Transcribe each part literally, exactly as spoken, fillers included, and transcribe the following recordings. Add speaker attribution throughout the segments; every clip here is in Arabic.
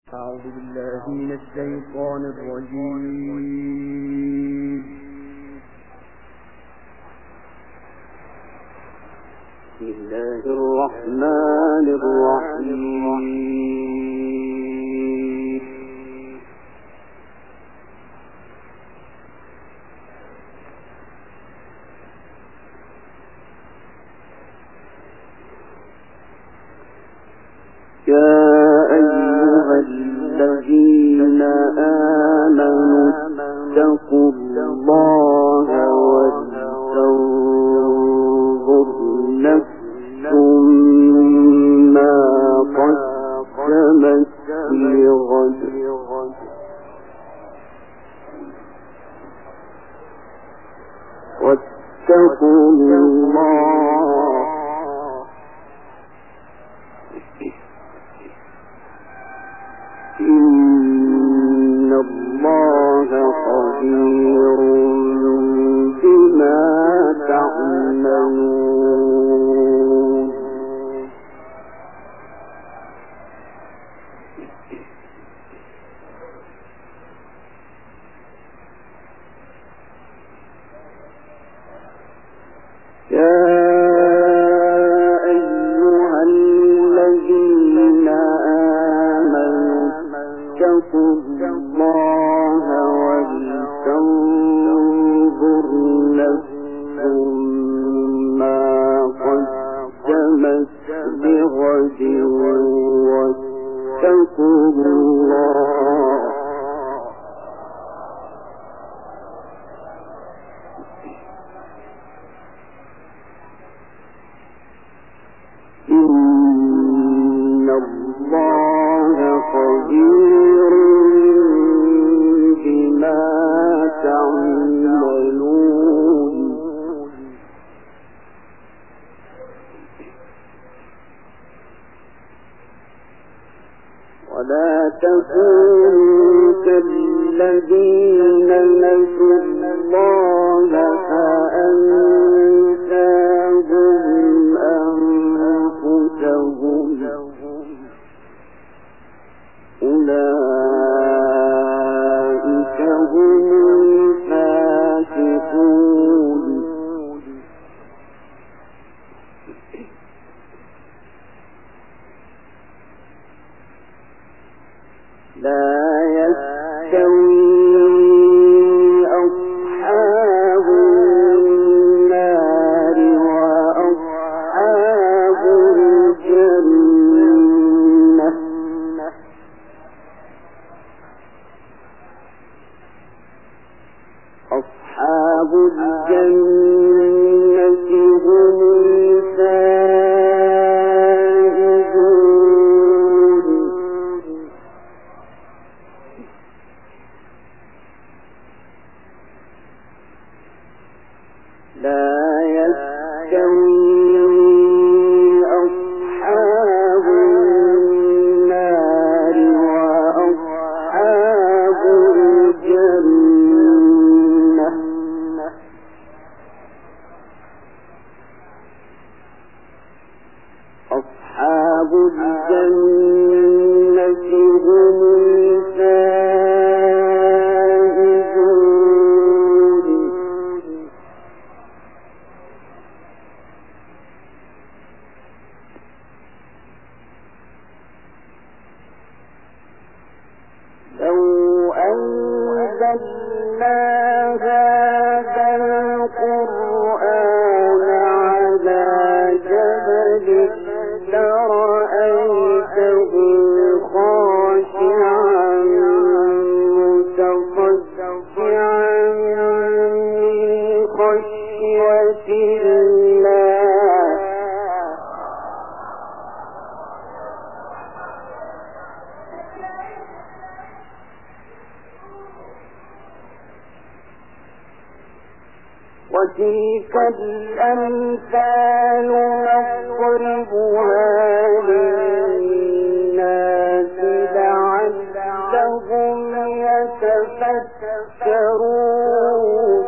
Speaker 1: أعوذ بالله من الشيطان الرجيم. بسم الله الرحمن الرحيم. يا أيها الذين آمنوا اتقوا الله ولتنظر نفس ما قدمت لغد واتقوا الله إن الله خبير بما تعملون. يا أيها الذين آمنوا اتقوا الله ولتنظر نفس ما قدمت لغد واتقوا الله إن الله خبير بما تعملون. ولا تكونوا كالذين نسوا الله فأنساهم أنفسهم أولئك هم الفاسقون. لا يستوي أصحاب النار وأصحاب الجنة أصحاب الجنة هم الفائزون. لا يستوي أصحاب النار وأصحاب الجنة أصحاب الجنة هم الفائزون. لو أنزلنا هذا القرآن على جبل لرأيته خاشعا متصدعا من خشية الله. وتلك الأمثال نضربها للناس لعلهم يتفكرون.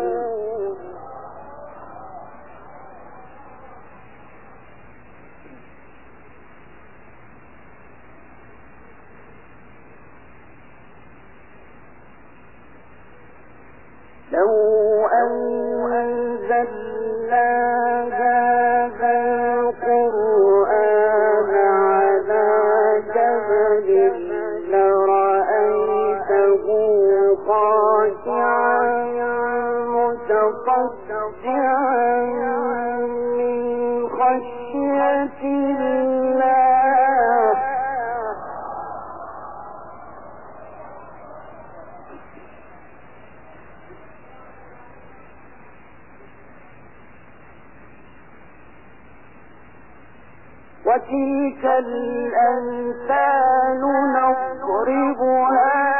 Speaker 2: وتلك الأمثال نضربها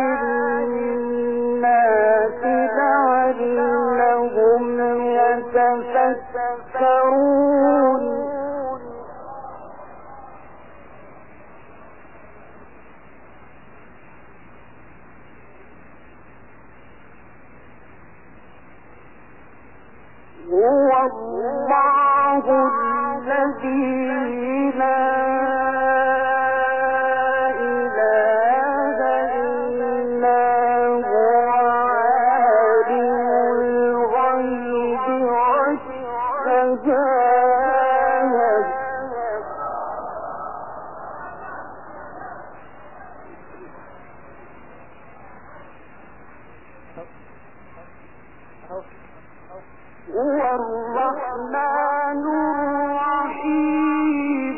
Speaker 2: للناس لعلهم يتفكرون هو الله الذي لا إله إلا هو عالم الغيب والشهادة هو الرحمن الرحيم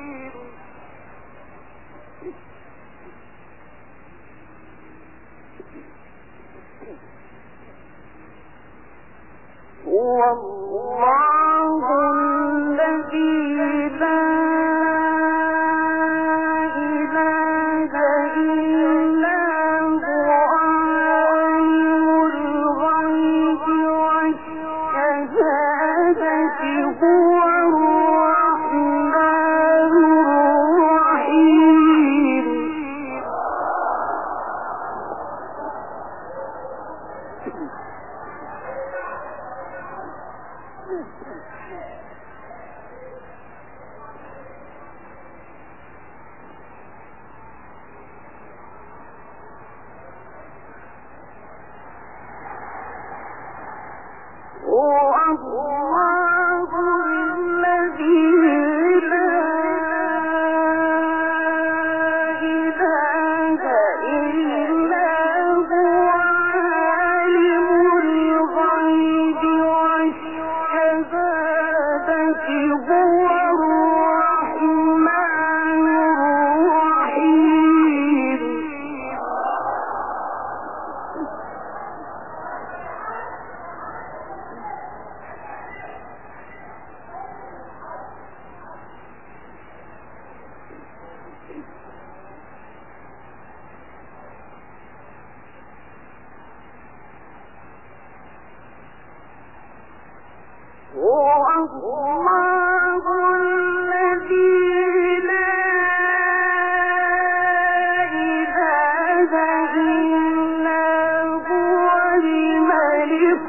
Speaker 2: هو الله الذي لا إله إلا هو عالم الغيب والشهادة هو الرحمن الرحيم هو الله الذي لا إله إلا هو عالم الغيب والشهادة هو الرحمن الرحيم هو الله الذي لا إله إلا هو الملك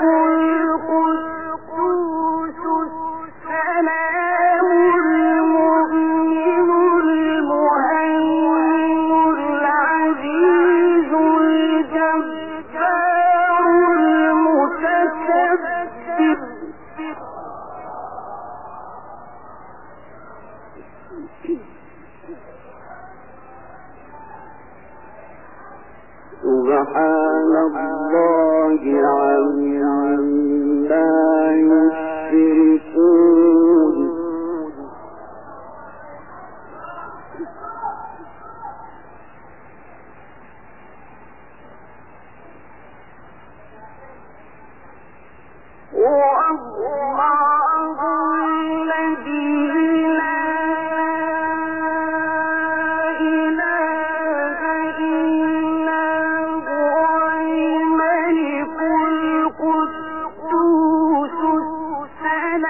Speaker 2: القدوس السلام المؤمن المهيمن العزيز الجبار المتكبر سبحان الله عما يشركون هو الله الذي لا إله إلا هو الملك القدوس السلام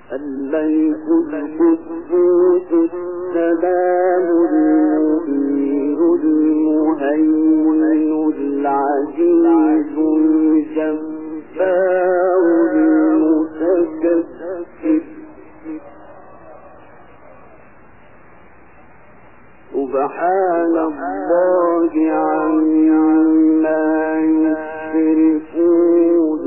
Speaker 2: الملك القدوس السلام المؤمن المهيمن العزيز الجبار المتكبر سبحان الله عما يشركون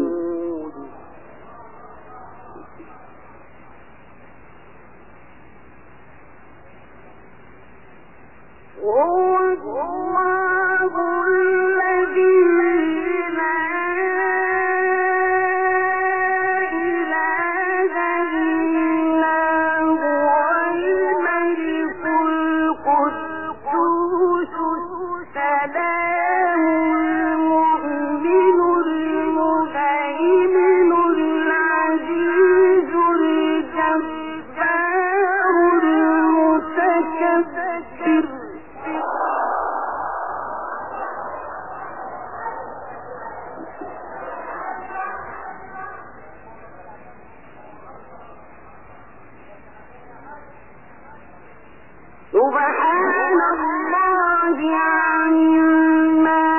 Speaker 2: سبحان الله عما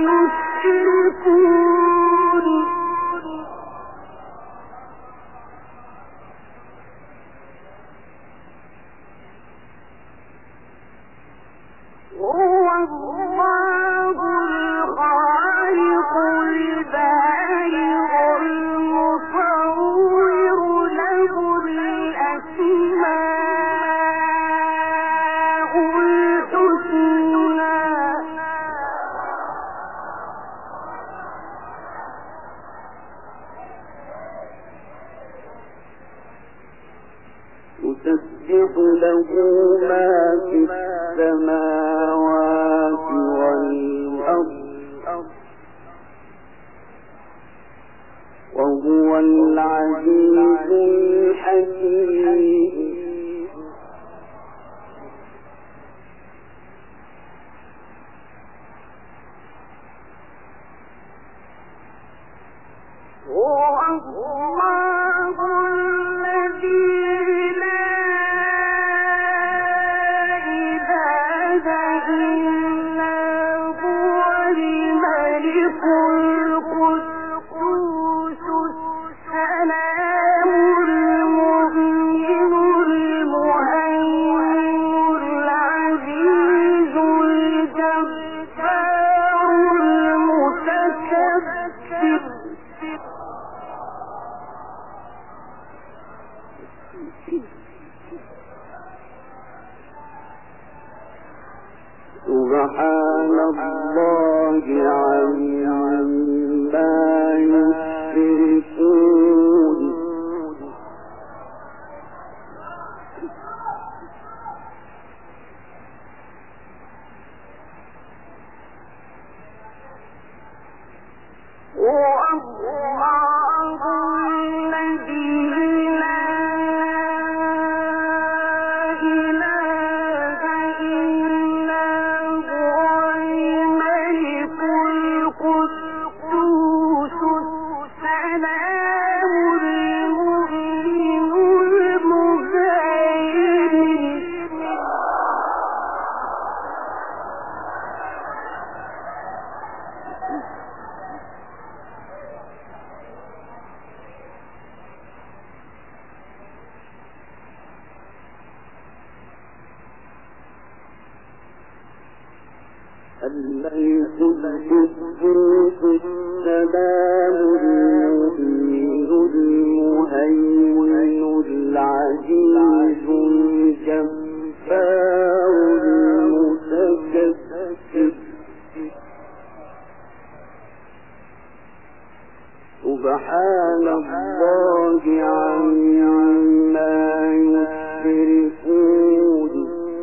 Speaker 2: يشركون هو الله الخالق البارئ المصور له الأسماء يسبح له ما في السماوات والأرض وهو العزيز الحكيم هو الله الذي سبحان الله عما يشركون هو الله الذي لا إله إلا هو الملك القدوس السلام المؤمن المهيمن الملك القدوس السلام المؤمن المهيمن العزيز الجبار المتكبر سبحان الله عما يشركون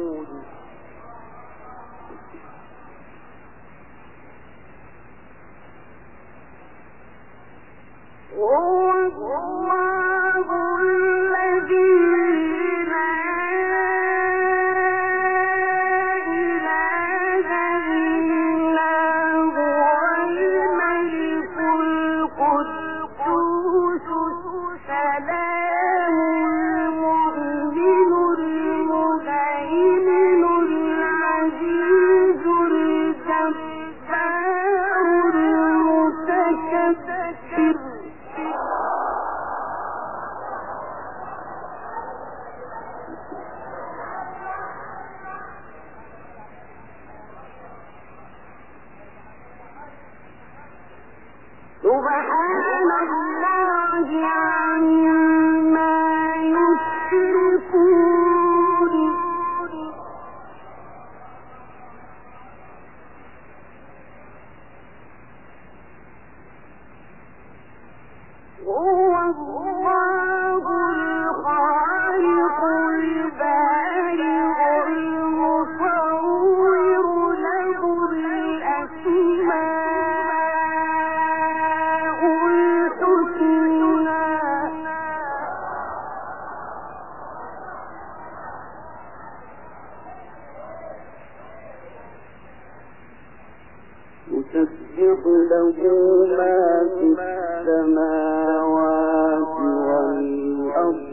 Speaker 2: هو الله الذي لا إله إلا هو الملك القدوس السلام يسبح له ما في السماوات والأرض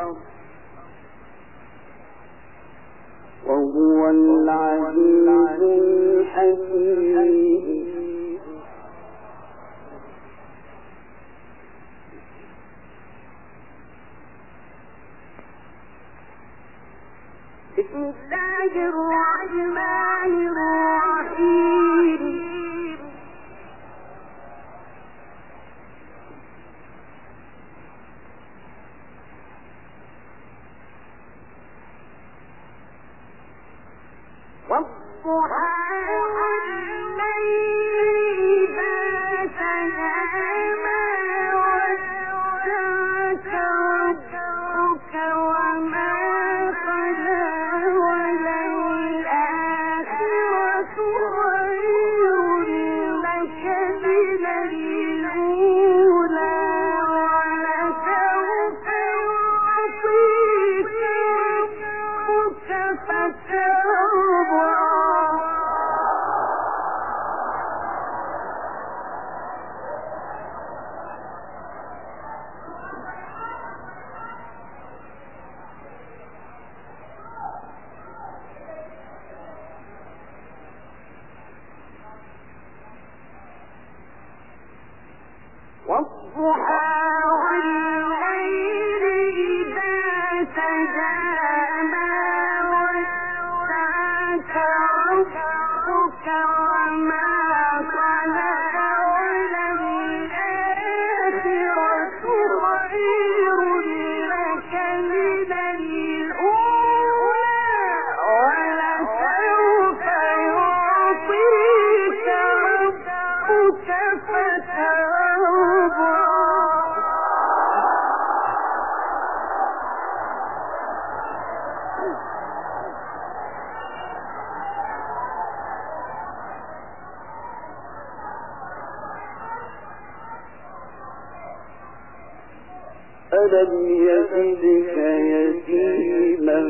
Speaker 2: وهو العزيز الحكيم. بسم الله الرحمن الرحيم. والضحى والليل إذا سجى ما ودعك ربك وما قلى وللآخرة خير لك من الأولى ولسوف يعطيك ربك فترضى. والضحى والليل إذا سجى ما ودعك ربك وما قلى وللآخرة خير لك من الأولى ولسوف يعطيك ربك فترضى. ألم يجدك يتيما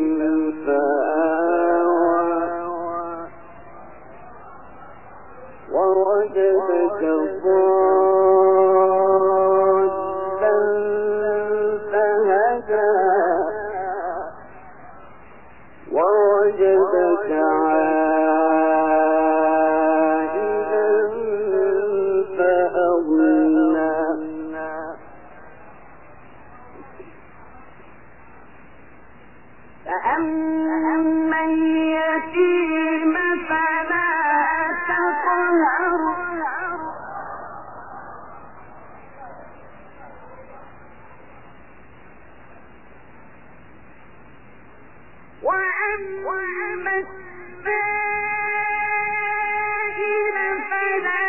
Speaker 2: فآوى ووجدك ضالا فهدى ووجدك عائلا فأغنى. فأما اليتيم فلا تقهر وأما السائل فلا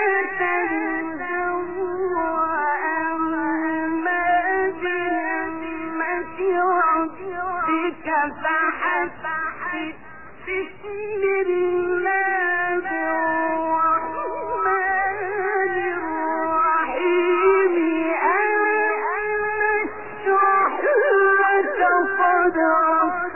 Speaker 2: تنهر وأما بنعمة ربك فحدث. بسم الله الرحمن الرحيم. ألم نشرح لك صدرك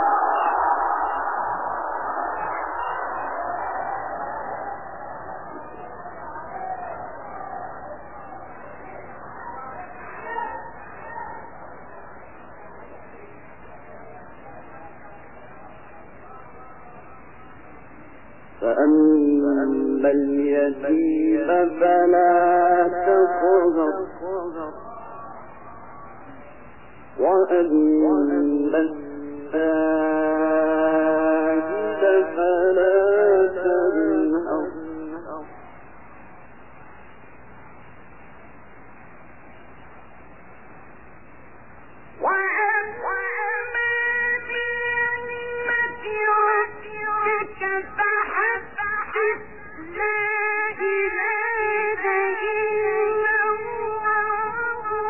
Speaker 2: فأما اليتيم فلا تقهر وأما السائل فلا تنهر وأما بنعمة ربك فحدث. لا إله إلا الله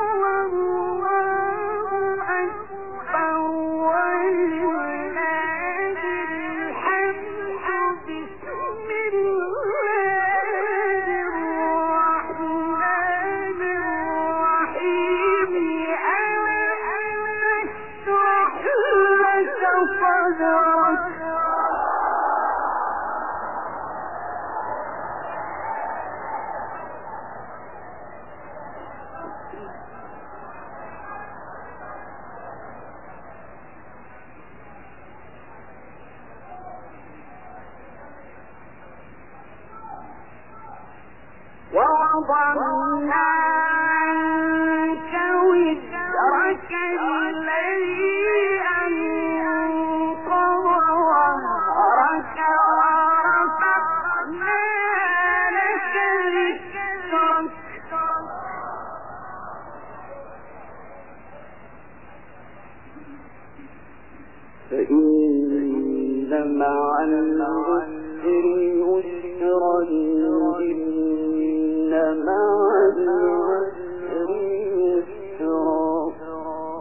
Speaker 2: ووضعنا عنك وزرك الذي أنقض ظهرك ورفعنا لك ذكرك
Speaker 1: فإن مع العسر يسرا إن مع العسر يسرا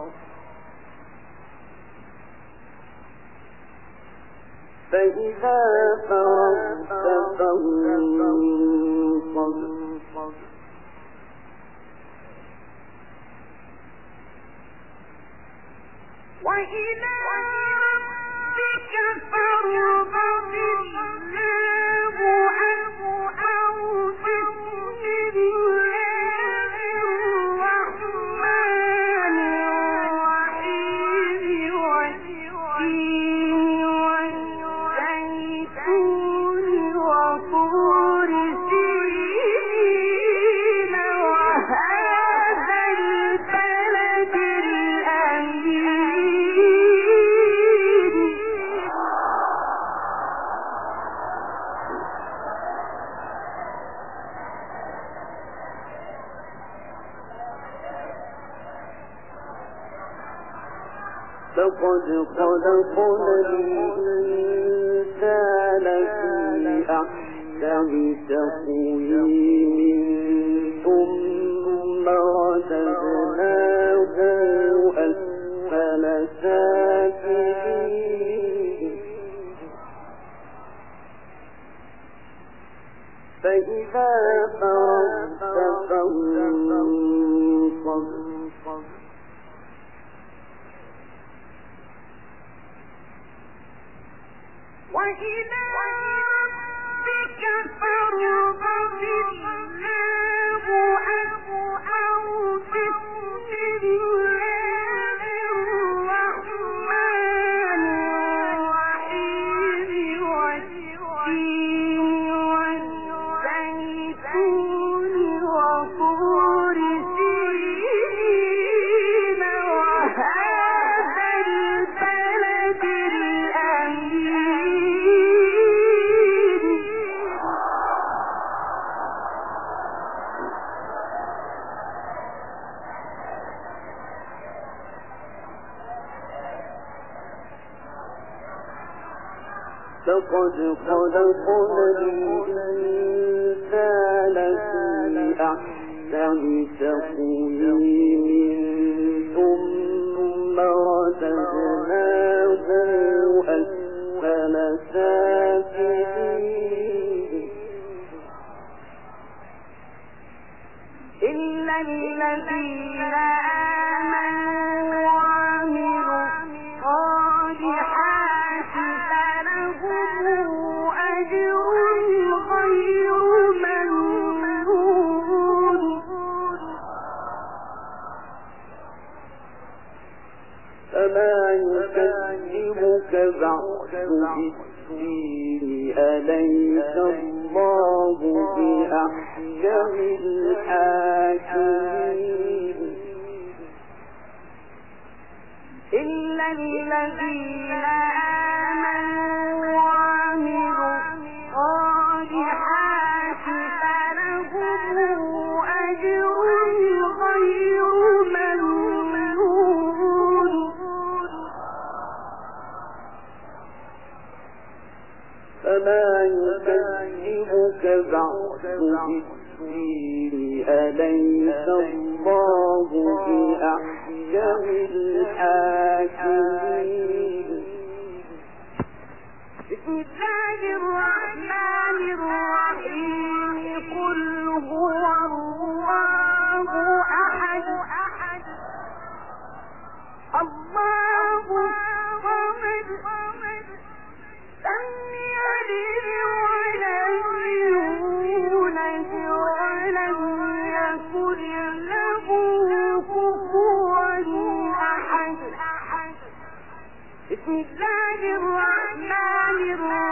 Speaker 1: فإذا فرغت فانصب
Speaker 2: وإلى ربك فارغب الله أوفق بالله الرحمن الرحيم والتين والزيتون وطور سينين وهذا البلد الأمين.
Speaker 1: لقد خلقنا الإنسان في أحسن تقويم ثم رددناه أسفل سافلين فإذا فرغت فانصب
Speaker 2: وإلى ربك فارغب الله أوفق بالله الرحمن الرحيم والتين والزيتون وطور سينين وهذا البلد الأمين.
Speaker 1: لقد خلقنا الإنسان في أحسن تقويم ثم رددناه أسفل سافلين
Speaker 2: إلا الذين آمنوا وعملوا الصالحات فلهم أجر غير ممنون.
Speaker 1: فما يكذبك بعد بالدين أليس الله بأحكم الحاكمين
Speaker 2: إلا الذين آمنوا وعملوا الصالحات فلهم أجر غير ممنون.
Speaker 1: فما يكذبك بعد بالدين أليس الله بأحكم الحاكمين.
Speaker 2: بسم الله الرحمن الرحيم قل هو الله أحد الله الصمد بسم الله الرحمن الرحيم